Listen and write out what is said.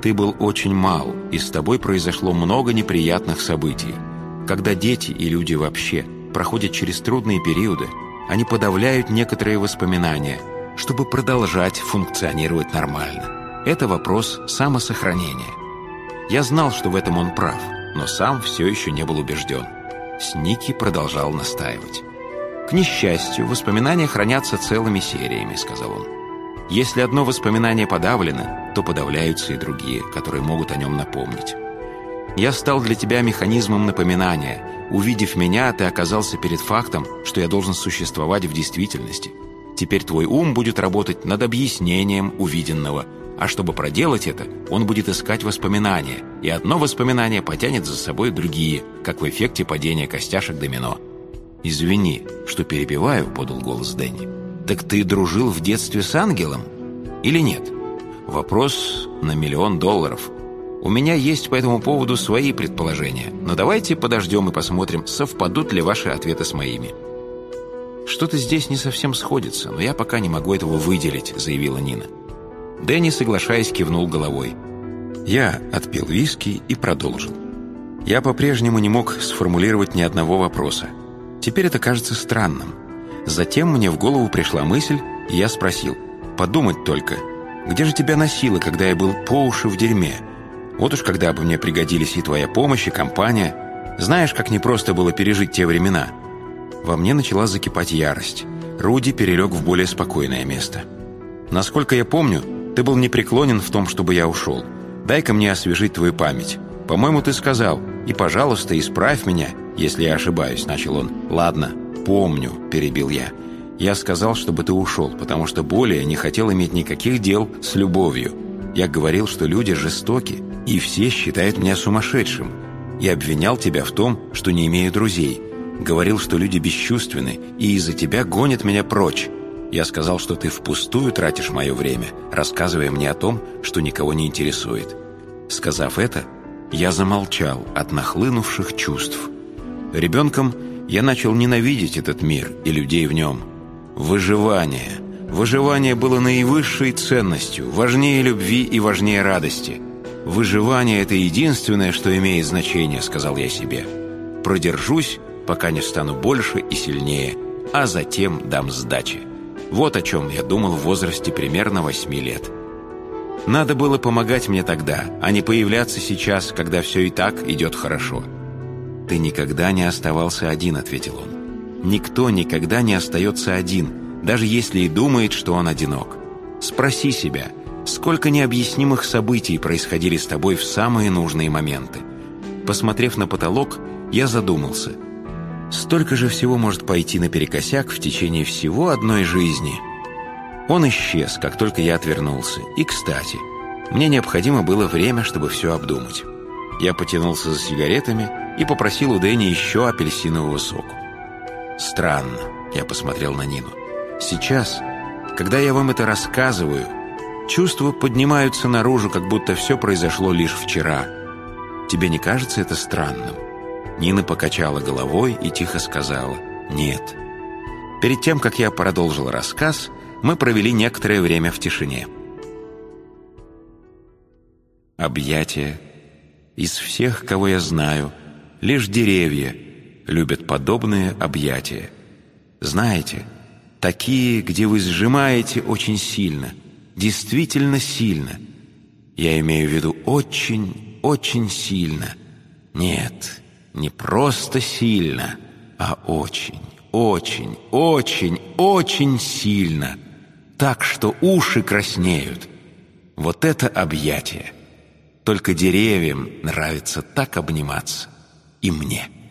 Ты был очень мал, и с тобой произошло много неприятных событий. Когда дети и люди вообще проходят через трудные периоды, они подавляют некоторые воспоминания, чтобы продолжать функционировать нормально. Это вопрос самосохранения. Я знал, что в этом он прав, но сам все еще не был убежден. Сники продолжал настаивать. «К несчастью, воспоминания хранятся целыми сериями», — сказал он. «Если одно воспоминание подавлено, то подавляются и другие, которые могут о нем напомнить. Я стал для тебя механизмом напоминания. Увидев меня, ты оказался перед фактом, что я должен существовать в действительности. Теперь твой ум будет работать над объяснением увиденного, а чтобы проделать это, он будет искать воспоминания, и одно воспоминание потянет за собой другие, как в эффекте падения костяшек домино». «Извини, что перебиваю», — подал голос Дэнни. «Так ты дружил в детстве с ангелом? Или нет? Вопрос на $1 миллион. У меня есть по этому поводу свои предположения, но давайте подождем и посмотрим, совпадут ли ваши ответы с моими». «Что-то здесь не совсем сходится, но я пока не могу этого выделить», — заявила Нина. Дэнни, соглашаясь, кивнул головой. Я отпил виски и продолжил. Я по-прежнему не мог сформулировать ни одного вопроса. Теперь это кажется странным. Затем мне в голову пришла мысль, и я спросил: «Подумать только, где же тебя носило, когда я был по уши в дерьме? Вот уж когда бы мне пригодились и твоя помощь, и компания. Знаешь, как непросто было пережить те времена». Во мне начала закипать ярость. Руди перелег в более спокойное место. «Насколько я помню, ты был непреклонен в том, чтобы я ушел. Дай-ка мне освежить твою память. По-моему, ты сказал: и, пожалуйста, исправь меня, если я ошибаюсь», — начал он. «Ладно, помню», — перебил я. «Я сказал, чтобы ты ушел, потому что более не хотел иметь никаких дел с любовью. Я говорил, что люди жестоки, и все считают меня сумасшедшим. Я обвинял тебя в том, что не имею друзей. Говорил, что люди бесчувственны, и из-за тебя гонят меня прочь. Я сказал, что ты впустую тратишь мое время, рассказывая мне о том, что никого не интересует». Сказав это, я замолчал от нахлынувших чувств. Ребенком я начал ненавидеть этот мир и людей в нем. Выживание. Выживание было наивысшей ценностью, важнее любви и важнее радости. «Выживание — это единственное, что имеет значение», — сказал я себе. «Продержусь, пока не стану больше и сильнее, а затем дам сдачи». Вот о чем я думал в возрасте примерно 8 лет. Надо было помогать мне тогда, а не появляться сейчас, когда все и так идет хорошо. «Ты никогда не оставался один», — ответил он. «Никто никогда не остается один, даже если и думает, что он одинок. Спроси себя, сколько необъяснимых событий происходили с тобой в самые нужные моменты». Посмотрев на потолок, я задумался. Столько же всего может пойти наперекосяк в течение всего одной жизни. Он исчез, как только я отвернулся. И, кстати, мне необходимо было время, чтобы все обдумать. Я потянулся за сигаретами и попросил у Дэнни еще апельсинового соку. «Странно», — я посмотрел на Нину. «Сейчас, когда я вам это рассказываю, чувства поднимаются наружу, как будто все произошло лишь вчера. Тебе не кажется это странным?» Нина покачала головой и тихо сказала: «Нет». Перед тем, как я продолжил рассказ, мы провели некоторое время в тишине. Объятия. Из всех, кого я знаю, лишь деревья любят подобные объятия. Знаете, такие, где вы сжимаете очень сильно, действительно сильно. Я имею в виду очень, очень сильно. Нет, не просто сильно, а очень, очень, очень, очень сильно. Так, что уши краснеют. Вот это объятие. Только деревьям нравится так обниматься. И мне.